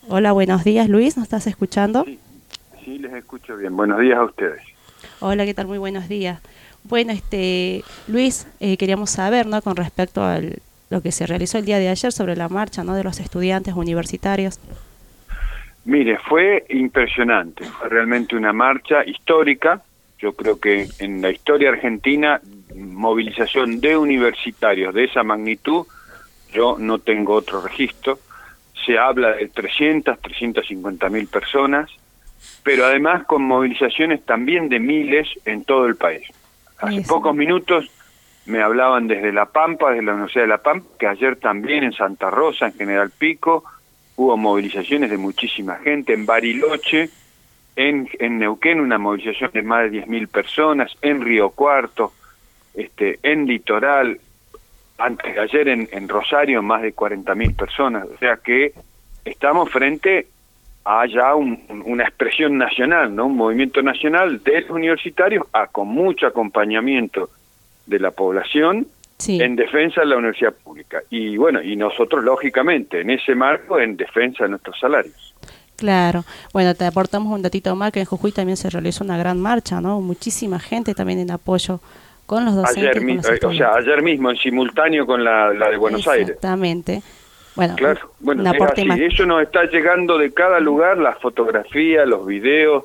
Hola, buenos días, Luis, ¿nos estás escuchando? Sí, sí, les escucho bien. Buenos días a ustedes. Hola, ¿qué tal? Muy buenos días. Bueno, Luis, queríamos saber, ¿no? Con respecto a lo que se realizó el día de ayer sobre la marcha, ¿no? De los estudiantes universitarios. Mire, fue impresionante, fue realmente una marcha histórica. Yo creo que en la historia argentina, movilización de universitarios de esa magnitud, yo no tengo otro registro. Se habla de 350.000 personas, pero además con movilizaciones también de miles en todo el país. Hace Eso. pocos minutos me hablaban desde La Pampa, desde la Universidad de La Pampa, que ayer también en Santa Rosa, en General Pico, hubo movilizaciones de muchísima gente, en Bariloche, en Neuquén una movilización de más de 10.000 personas, en Río Cuarto, en Litoral, antes de ayer en Rosario más de 40.000 personas, o sea que estamos frente a ya una expresión nacional, ¿no? Un movimiento nacional de los universitarios con mucho acompañamiento de la población Sí, en defensa de la universidad pública. Y bueno, y nosotros lógicamente en ese marco en defensa de nuestros salarios. claro. Bueno, te aportamos un datito más que en Jujuy también se realizó una gran marcha, ¿no? Muchísima gente también en apoyo con los docentes y con los O sea, estudiantes. ayer mismo en simultáneo con la de Buenos Aires. Exactamente. Bueno, Claro, bueno, un es aporte así. más. Eso nos está llegando de cada lugar, las fotografías, los videos,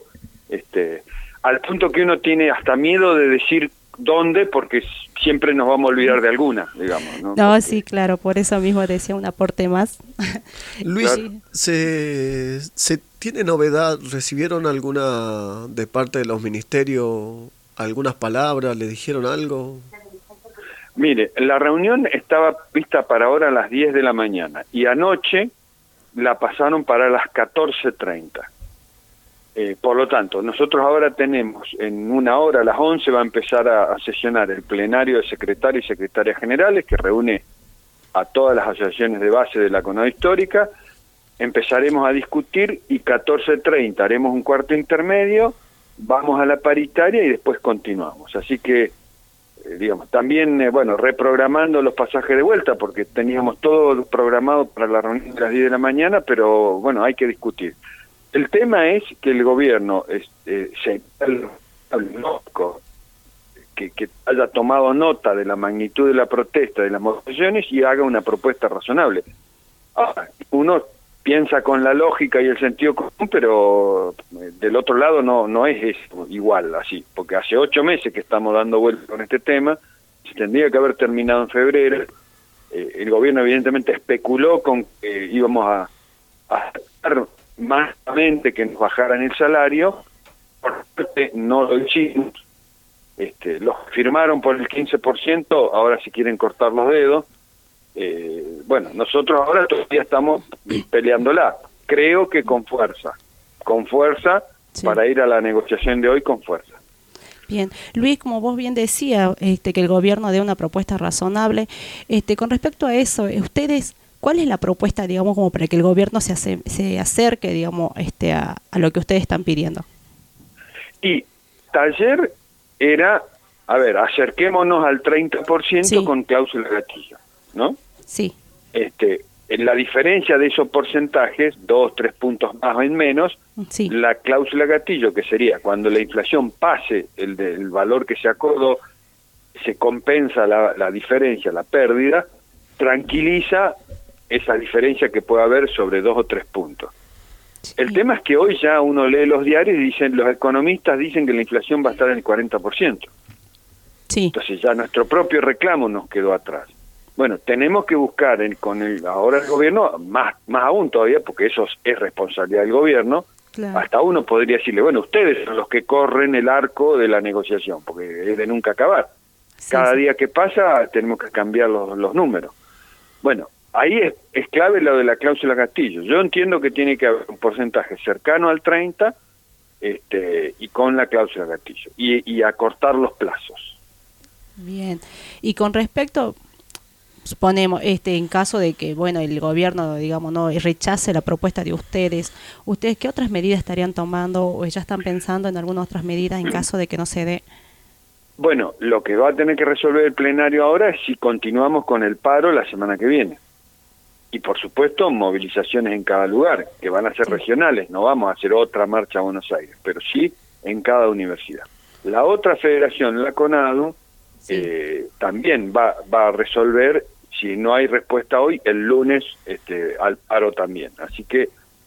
al punto que uno tiene hasta miedo de decir dónde, porque siempre nos vamos a olvidar de alguna, digamos, ¿no? No, sí, Porque, claro, por eso mismo decía un aporte más. Luis, claro. Sí. ¿se tiene novedad? ¿Recibieron alguna de parte de los ministerios, algunas palabras? ¿Le dijeron algo? Mire, la reunión estaba vista para ahora a las 10 de la mañana y anoche la pasaron para las 14:30. Por lo tanto, nosotros ahora tenemos en una hora, a las 11, va a empezar a sesionar el plenario de secretarios y secretarias generales, que reúne a todas las asociaciones de base de la CONADO Histórica. Empezaremos a discutir y 14:30 haremos un cuarto intermedio, vamos a la paritaria y después continuamos. Así que, digamos, también, bueno, reprogramando los pasajes de vuelta, porque teníamos todo programado para la reunión de las 10 de la mañana, pero bueno, hay que discutir. El tema es que el gobierno que haya tomado nota de la magnitud de la protesta, de las movilizaciones y haga una propuesta razonable. Uno piensa con la lógica y el sentido común, pero del otro lado no es eso, igual así, porque hace 8 meses que estamos dando vueltas con este tema, se tendría que haber terminado en febrero. El gobierno evidentemente especuló con que íbamos a más que nos bajaran el salario. Por suerte no lo hicimos. Los firmaron por el 15%, ahora si quieren cortar los dedos. Bueno, nosotros ahora todavía estamos peleándola, creo que con fuerza, Sí. para ir a la negociación de hoy con fuerza. Bien, Luis, como vos bien decía, que el gobierno dé una propuesta razonable. Con respecto a eso, ustedes, ¿cuál es la propuesta, digamos, como para que el gobierno se acerque, digamos, a lo que ustedes están pidiendo? Y taller era, a ver, acerquémonos al 30% Sí, con cláusula gatillo, ¿no? sí, En la diferencia de esos porcentajes, 2, 3 puntos más o menos, sí, la cláusula gatillo, que sería cuando la inflación pase el valor que se acordó, se compensa la diferencia, la pérdida, tranquiliza esa diferencia que puede haber sobre 2 o 3 puntos. El sí, tema es que hoy ya uno lee los diarios y dicen, los economistas dicen que la inflación va a estar en el 40%. sí, Entonces ya nuestro propio reclamo nos quedó atrás. Bueno, tenemos que buscar ahora el gobierno, más aún todavía, porque eso es responsabilidad del gobierno, claro, hasta uno podría decirle, bueno, ustedes son los que corren el arco de la negociación, porque es de nunca acabar. sí, Cada sí, día que pasa tenemos que cambiar los números. Bueno, ahí es clave lo de la cláusula gatillo. Yo entiendo que tiene que haber un porcentaje cercano al 30, y con la cláusula gatillo, y acortar los plazos. bien. Y con respecto, suponemos, en caso de que, bueno, el gobierno, digamos, no rechace la propuesta de ¿ustedes qué otras medidas estarían tomando o ya están pensando en algunas otras medidas en caso de que no se dé? Bueno, lo que va a tener que resolver el plenario ahora es si continuamos con el paro la semana que viene. y por supuesto movilizaciones en cada lugar, que van a ser regionales, no vamos a hacer otra marcha a Buenos Aires, pero sí en cada universidad. La otra federación, la CONADU, también va a resolver, si no hay respuesta hoy, el lunes al paro también. Así que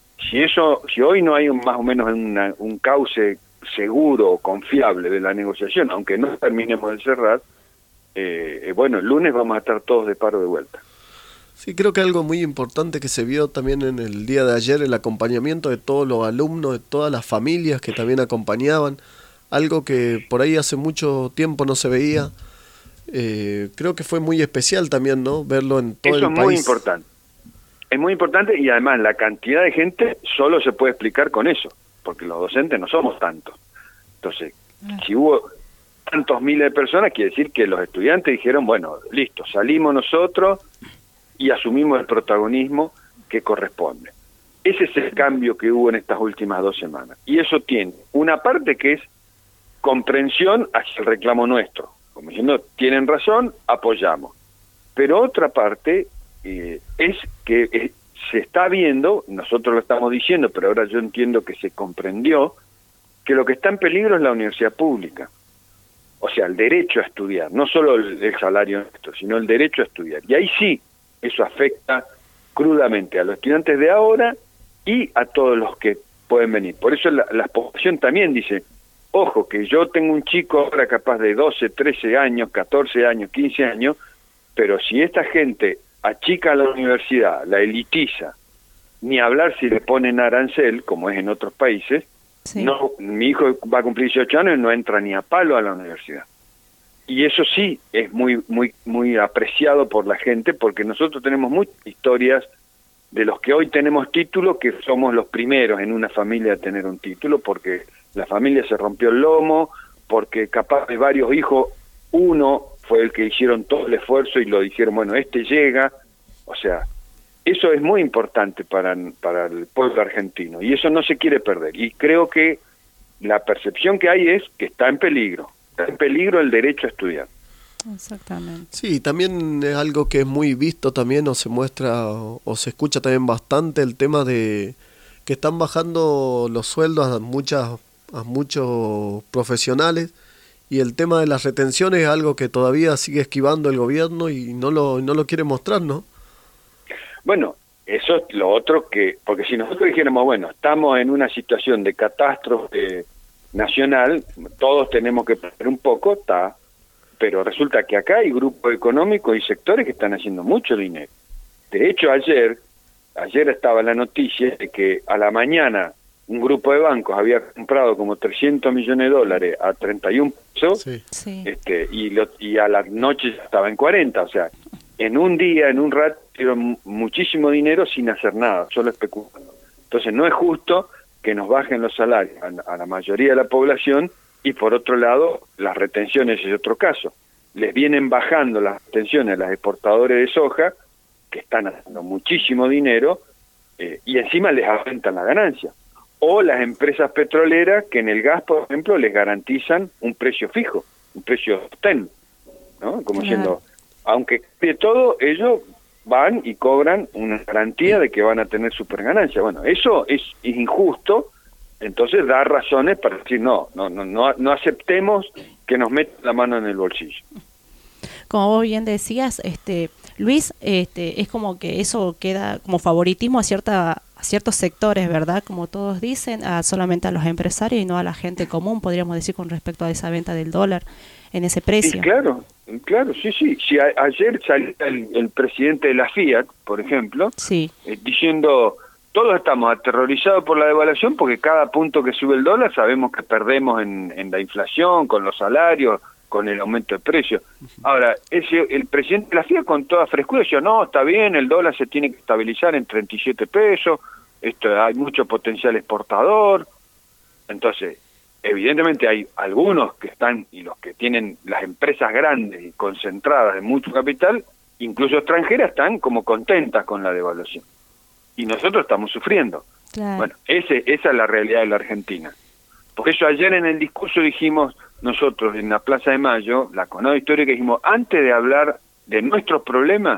si hoy no hay más o menos un cauce seguro, confiable de la negociación, aunque no terminemos de cerrar, bueno, el lunes vamos a estar todos de paro de vuelta. Sí, creo que algo muy importante que se vio también en el día de ayer, el acompañamiento de todos los alumnos, de todas las familias que también acompañaban, algo que por ahí hace mucho tiempo no se veía. Creo que fue muy especial también, ¿no? Verlo en todo el país. Eso es muy importante. Es muy importante, y además la cantidad de gente solo se puede explicar con eso, porque los docentes no somos tantos. Entonces, si hubo tantos miles de personas, quiere decir que los estudiantes dijeron, bueno, listo, salimos nosotros y asumimos el protagonismo que corresponde. Ese es el cambio que hubo en estas últimas 2 semanas. Y eso tiene una parte que es comprensión hacia el reclamo nuestro. Como diciendo, tienen razón, apoyamos. Pero otra parte es que se está viendo, nosotros lo estamos diciendo, pero ahora yo entiendo que se comprendió, que lo que está en peligro es la universidad pública. O sea, el derecho a estudiar, no solo el salario nuestro, sino el derecho a estudiar. Y ahí sí, eso afecta crudamente a los estudiantes de ahora y a todos los que pueden venir. Por eso la población también dice, ojo, que yo tengo un chico ahora capaz de 12, 13 años, 14 años, 15 años, pero si esta gente achica la universidad, la elitiza, ni hablar si le ponen arancel, como es en otros países, no, mi hijo va a cumplir 18 años y no entra ni a palo a la universidad. Y eso sí es muy apreciado por la gente, porque nosotros tenemos muchas historias de los que hoy tenemos título, que somos los primeros en una familia a tener un título, porque la familia se rompió el lomo, porque capaz de varios hijos, uno fue el que hicieron todo el esfuerzo y lo dijeron, bueno, llega. O sea, eso es muy importante para el pueblo argentino, y eso no se quiere perder. Y creo que la percepción que hay es que está en peligro el derecho a estudiar. Exactamente. Sí, también es algo que es muy visto también, o se muestra, o se escucha también bastante, el tema de que están bajando los sueldos a muchos profesionales, y el tema de las retenciones es algo que todavía sigue esquivando el gobierno y no lo quiere mostrar, ¿no? Bueno, eso es lo otro porque si nosotros dijéramos, bueno, estamos en una situación de catástrofe nacional, todos tenemos que perder un poco, pero resulta que acá hay grupos económicos y sectores que están haciendo mucho dinero. De hecho, ayer estaba la noticia de que a la mañana un grupo de bancos había comprado como $300 millones a 31 pesos, y a la noche ya estaba en 40, o sea, en un día, en un rato, dieron muchísimo dinero sin hacer nada, solo especulando. Entonces no es justo que nos bajen los salarios a la mayoría de la población, y por otro lado, las retenciones es otro caso. Les vienen bajando las retenciones a los exportadores de soja, que están haciendo muchísimo dinero, y encima les aumentan la ganancia. O las empresas petroleras que en el gas, por ejemplo, les garantizan un precio fijo, un precio TEN, ¿no? Como diciendo, aunque de todo, ellos van y cobran una garantía de que van a tener super ganancia. Bueno, eso es injusto, entonces da razones para decir no aceptemos que nos metan la mano en el bolsillo. Como vos bien decías, Luis, es como que eso queda como favoritismo a ciertos sectores, ¿verdad? Como todos dicen, solamente a los empresarios y no a la gente común, podríamos decir, con respecto a esa venta del dólar en ese precio. Sí, claro, sí. Si ayer salió el presidente de la Fiat, por ejemplo, diciendo, todos estamos aterrorizados por la devaluación porque cada punto que sube el dólar sabemos que perdemos en la inflación, con los salarios, con el aumento de precios. Ahora, el presidente de la FIA con toda frescura decía, no, está bien, el dólar se tiene que estabilizar en 37 pesos, hay mucho potencial exportador. Entonces, evidentemente hay algunos que están, y los que tienen las empresas grandes y concentradas de mucho capital, incluso extranjeras, están como contentas con la devaluación. Y nosotros estamos sufriendo. Claro. Bueno, esa es la realidad de la Argentina. Por eso ayer en el discurso dijimos, nosotros en la Plaza de Mayo, la CONADU Histórica, dijimos, antes de hablar de nuestros problemas,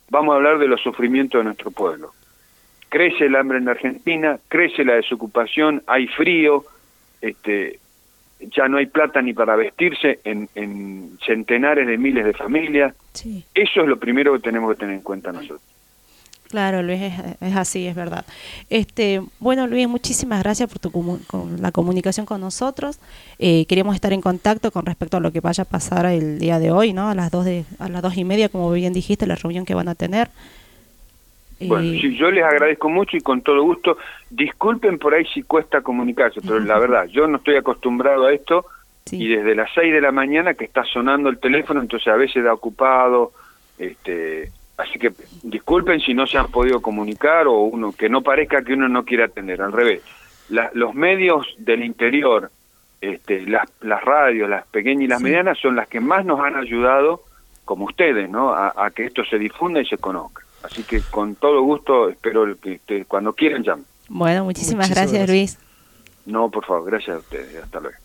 vamos a hablar de los sufrimientos de nuestro pueblo. Crece el hambre en la Argentina, crece la desocupación, hay frío, ya no hay plata ni para vestirse en centenares de miles de familias. Sí. Eso es lo primero que tenemos que tener en cuenta nosotros. Claro, Luis, es así, es verdad. Bueno, Luis, muchísimas gracias por con la comunicación con nosotros. Queríamos estar en contacto con respecto a lo que vaya a pasar el día de hoy, ¿no? A las 2:30, como bien dijiste, la reunión que van a tener. Bueno, sí, yo les agradezco mucho y con todo gusto. Disculpen por ahí si cuesta comunicarse, pero la verdad, yo no estoy acostumbrado a esto, sí. Y desde las 6 de la mañana que está sonando el teléfono, entonces a veces da ocupado, así que disculpen si no se han podido comunicar o que no parezca que uno no quiere atender, al revés. Los medios del interior, las radios, las pequeñas y las medianas, son las que más nos han ayudado, como ustedes, ¿no? A que esto se difunda y se conozca. Así que con todo gusto espero que cuando quieran llamen. Bueno, muchísimas gracias, Luis. No, por favor, gracias a ustedes. Hasta luego.